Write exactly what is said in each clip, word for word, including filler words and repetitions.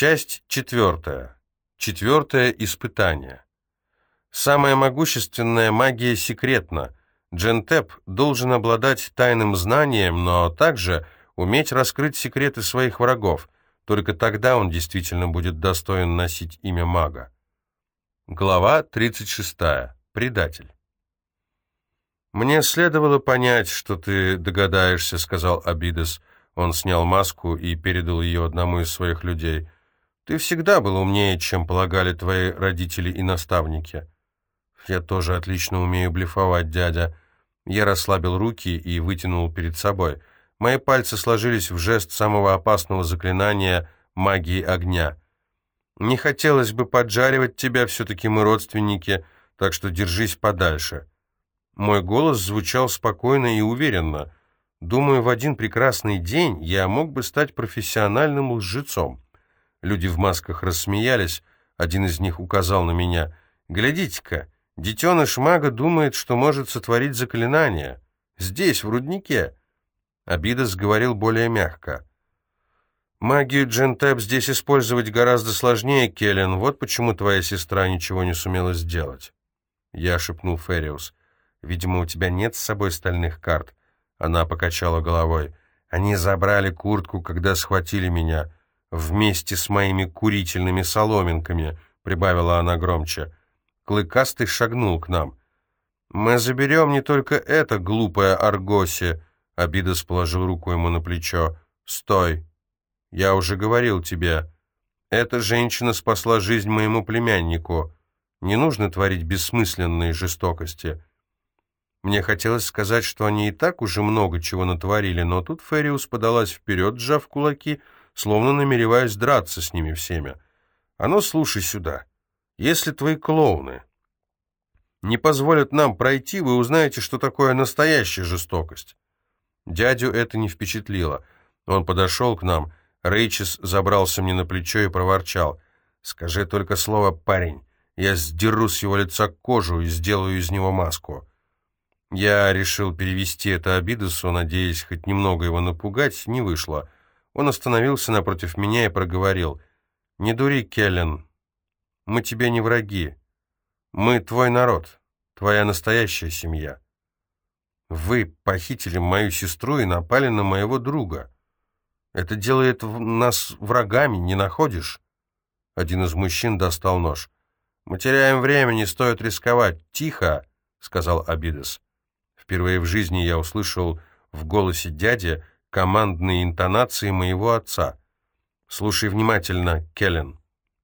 Часть четвертая. Четвертое испытание. Самая могущественная магия секретна. Джентеп должен обладать тайным знанием, но также уметь раскрыть секреты своих врагов. Только тогда он действительно будет достоин носить имя мага. Глава тридцать шестая. Предатель. «Мне следовало понять, что ты догадаешься», — сказал Абидос. Он снял маску и передал ее одному из своих людей. «Ты всегда был умнее, чем полагали твои родители и наставники». «Я тоже отлично умею блефовать, дядя». Я расслабил руки и вытянул перед собой. Мои пальцы сложились в жест самого опасного заклинания магии огня. «Не хотелось бы поджаривать тебя, все-таки мы родственники, так что держись подальше». Мой голос звучал спокойно и уверенно. Думаю, в один прекрасный день я мог бы стать профессиональным лжецом. Люди в масках рассмеялись, один из них указал на меня. «Глядите-ка, детеныш мага думает, что может сотворить заклинание. Здесь, в руднике». Абидос говорил более мягко. «Магию Джентеп здесь использовать гораздо сложнее, Келлен, вот почему твоя сестра ничего не сумела сделать». Я шепнул Фериус. «Видимо, у тебя нет с собой стальных карт». Она покачала головой. «Они забрали куртку, когда схватили меня, вместе с моими курительными соломинками», — прибавила она громче. Клыкастый шагнул к нам. «Мы заберем не только это, глупая Аргоси», — Абидос положил руку ему на плечо. «Стой! Я уже говорил тебе. Эта женщина спасла жизнь моему племяннику. Не нужно творить бессмысленные жестокости». Мне хотелось сказать, что они и так уже много чего натворили, но тут Фериус подалась вперед, сжав кулаки, словно намереваясь драться с ними всеми. «А ну, слушай сюда. Если твои клоуны не позволят нам пройти, вы узнаете, что такое настоящая жестокость». Дядю это не впечатлило. Он подошел к нам. Рейчес забрался мне на плечо и проворчал. «Скажи только слово, парень. Я сдеру с его лица кожу и сделаю из него маску». Я решил перевести это Абидосу, надеясь хоть немного его напугать, не вышло. Он остановился напротив меня и проговорил. «Не дури, Келлен. Мы тебе не враги. Мы твой народ, твоя настоящая семья. Вы похитили мою сестру и напали на моего друга. Это делает нас врагами, не находишь?» Один из мужчин достал нож. «Мы теряем время, не стоит рисковать. Тихо!» — сказал Абидос. Впервые в жизни я услышал в голосе дяди командные интонации моего отца. «Слушай внимательно, Келлен.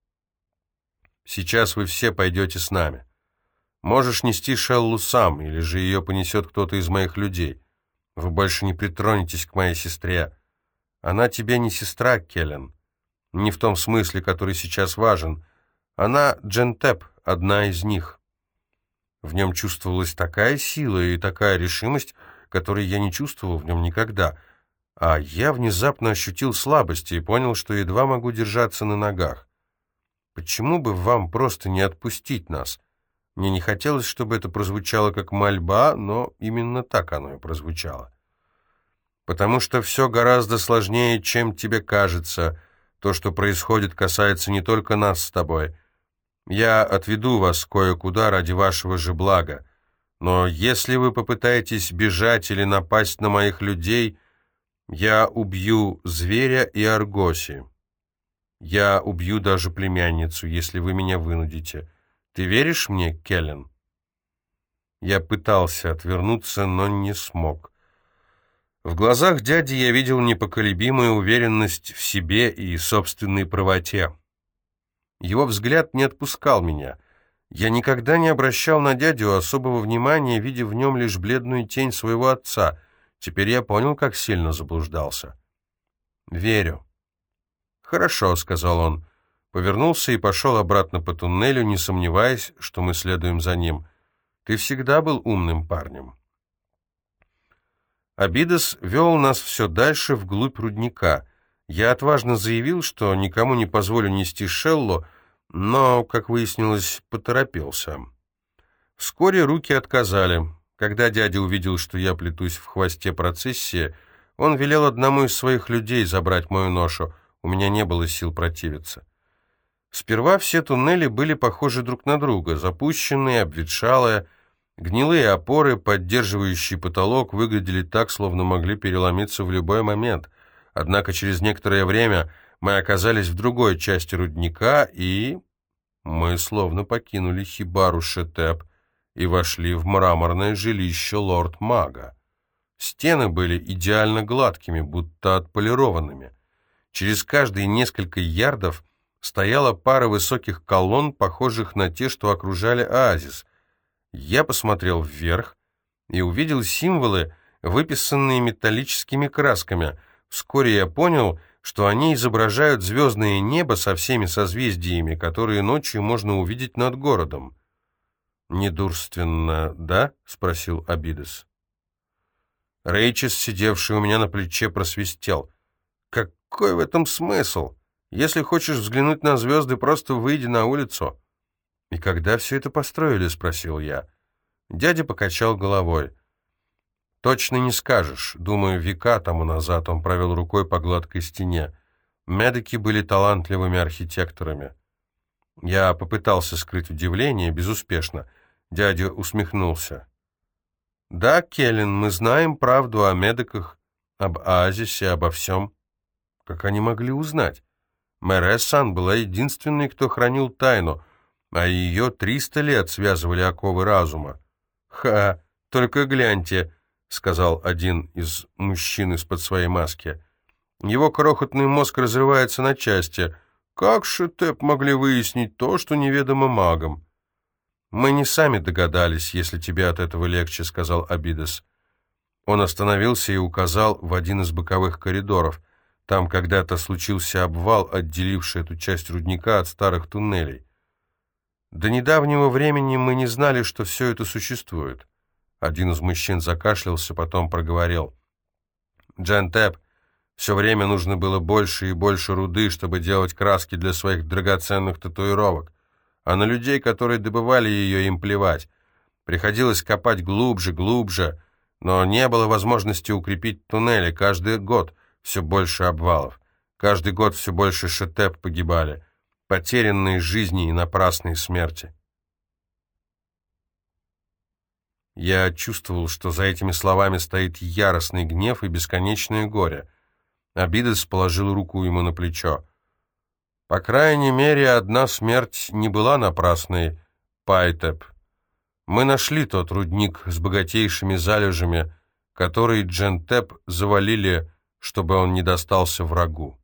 Сейчас вы все пойдете с нами. Можешь нести Шеллу сам, или же ее понесет кто-то из моих людей. Вы больше не притронетесь к моей сестре. Она тебе не сестра, Келлен. Не в том смысле, который сейчас важен. Она Джентеп, одна из них». В нем чувствовалась такая сила и такая решимость, которой я не чувствовал в нем никогда. А я внезапно ощутил слабость и понял, что едва могу держаться на ногах. Почему бы вам просто не отпустить нас? Мне не хотелось, чтобы это прозвучало как мольба, но именно так оно и прозвучало. Потому что все гораздо сложнее, чем тебе кажется. То, что происходит, касается не только нас с тобой. Я отведу вас кое-куда ради вашего же блага. Но если вы попытаетесь бежать или напасть на моих людей, я убью зверя и Аргоси. Я убью даже племянницу, если вы меня вынудите. Ты веришь мне, Келлен?» Я пытался отвернуться, но не смог. В глазах дяди я видел непоколебимую уверенность в себе и собственной правоте. Его взгляд не отпускал меня. Я никогда не обращал на дядю особого внимания, видя в нем лишь бледную тень своего отца. Теперь я понял, как сильно заблуждался. «Верю». «Хорошо», — сказал он. Повернулся и пошел обратно по туннелю, не сомневаясь, что мы следуем за ним. «Ты всегда был умным парнем». Абидос вел нас все дальше вглубь рудника. Я отважно заявил, что никому не позволю нести Шеллу, но, как выяснилось, поторопился. Вскоре руки отказали. Когда дядя увидел, что я плетусь в хвосте процессии, он велел одному из своих людей забрать мою ношу. у меня не было сил противиться. Сперва все туннели были похожи друг на друга, запущенные, обветшалые, гнилые опоры, поддерживающие потолок, выглядели так, словно могли переломиться в любой момент. Однако через некоторое время мы оказались в другой части рудника, и мы словно покинули хибару Шетеп и вошли в мраморное жилище лорд-мага. Стены были идеально гладкими, будто отполированными. Через каждые несколько ярдов стояла пара высоких колонн, похожих на те, что окружали оазис. Я посмотрел вверх и увидел символы, выписанные металлическими красками. Вскоре я понял, что они изображают звездное небо со всеми созвездиями, которые ночью можно увидеть над городом. «Недурственно, да?» — спросил Абидес. Рейчес, сидевший у меня на плече, просвистел. «Какой в этом смысл? Если хочешь взглянуть на звезды, просто выйди на улицу». «И когда все это построили?» — спросил я. Дядя покачал головой. «Точно не скажешь. Думаю, века тому назад». Он провел рукой по гладкой стене. Медики были талантливыми архитекторами. Я попытался скрыть удивление, безуспешно. Дядя усмехнулся. «Да, Келлен, мы знаем правду о медиках, об оазисе, обо всем». Как они могли узнать? Мэрессан была единственной, кто хранил тайну, а ее триста лет связывали оковы разума. «Ха, только гляньте», — сказал один из мужчин из-под своей маски. «Его крохотный мозг разрывается на части. Как Шетеп могли выяснить то, что неведомо магам?» «Мы не сами догадались, если тебе от этого легче», — сказал Абидес. Он остановился и указал в один из боковых коридоров. Там когда-то случился обвал, отделивший эту часть рудника от старых туннелей. До недавнего времени мы не знали, что все это существует. Один из мужчин закашлялся, потом проговорил. «Джентеп, все время нужно было больше и больше руды, чтобы делать краски для своих драгоценных татуировок. А на людей, которые добывали ее, им плевать. Приходилось копать глубже, глубже, но не было возможности укрепить туннели. Каждый год все больше обвалов. Каждый год все больше Шетеп погибали. Потерянные жизни и напрасные смерти». Я чувствовал, что за этими словами стоит яростный гнев и бесконечное горе. Абидес положил руку ему на плечо. «По крайней мере, одна смерть не была напрасной, Пайтеп. Мы нашли тот рудник с богатейшими залежами, который Джентеп завалили, чтобы он не достался врагу».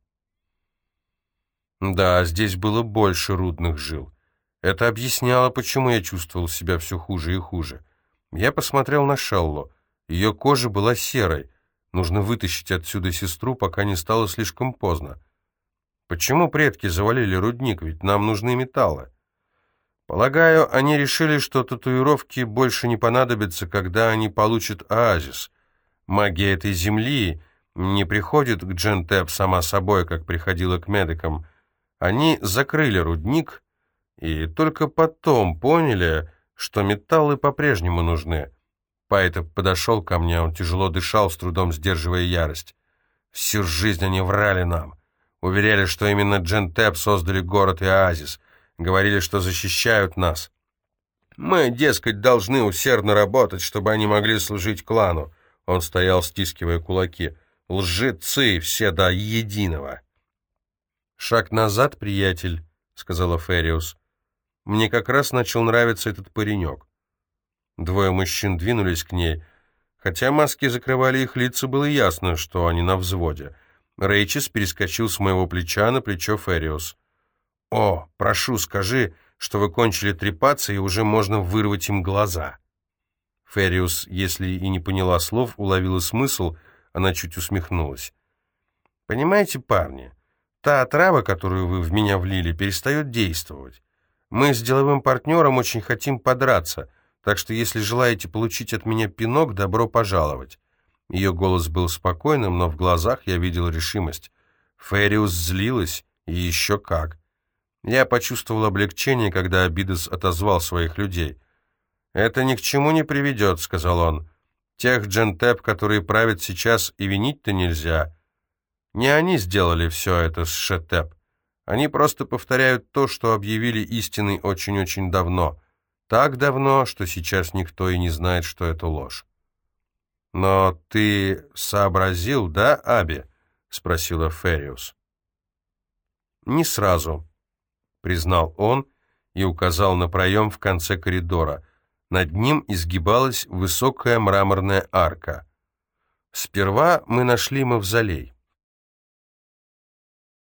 Да, здесь было больше рудных жил. Это объясняло, почему я чувствовал себя все хуже и хуже. Я посмотрел на Шеллу. Ее кожа была серой. Нужно вытащить отсюда сестру, пока не стало слишком поздно. Почему предки завалили рудник? Ведь нам нужны металлы. Полагаю, они решили, что татуировки больше не понадобятся, когда они получат оазис. Магия этой земли не приходит к Джентеп сама собой, как приходила к медикам. Они закрыли рудник и только потом поняли, что металлы по-прежнему нужны. Пайтеп подошел ко мне, он тяжело дышал, с трудом сдерживая ярость. Всю жизнь они врали нам. Уверяли, что именно Джентеп создали город и оазис. Говорили, что защищают нас. Мы, дескать, должны усердно работать, чтобы они могли служить клану. Он стоял, стискивая кулаки. Лжецы все до единого. «Шаг назад, приятель», — сказала Фериус. «Мне как раз начал нравиться этот паренек». Двое мужчин двинулись к ней. Хотя маски закрывали их лица, было ясно, что они на взводе. Рейчес перескочил с моего плеча на плечо Фериус. «О, прошу, скажи, что вы кончили трепаться, и уже можно вырвать им глаза». Фериус, если и не поняла слов, уловила смысл, она чуть усмехнулась. «Понимаете, парни, та отрава, которую вы в меня влили, перестает действовать. Мы с деловым партнером очень хотим подраться, так что если желаете получить от меня пинок, добро пожаловать». Ее голос был спокойным, но в глазах я видел решимость. Фериус злилась, и еще как. Я почувствовал облегчение, когда Абидес отозвал своих людей. «Это ни к чему не приведет», — сказал он. «Тех Джентеп, которые правят сейчас, и винить-то нельзя. Не они сделали все это с Шетеп. Они просто повторяют то, что объявили истиной очень-очень давно. Так давно, что сейчас никто и не знает, что это ложь. «Но ты сообразил, да, Аби?» — спросила Фериус. «Не сразу», — признал он и указал на проем в конце коридора. Над ним изгибалась высокая мраморная арка. «Сперва мы нашли мавзолей.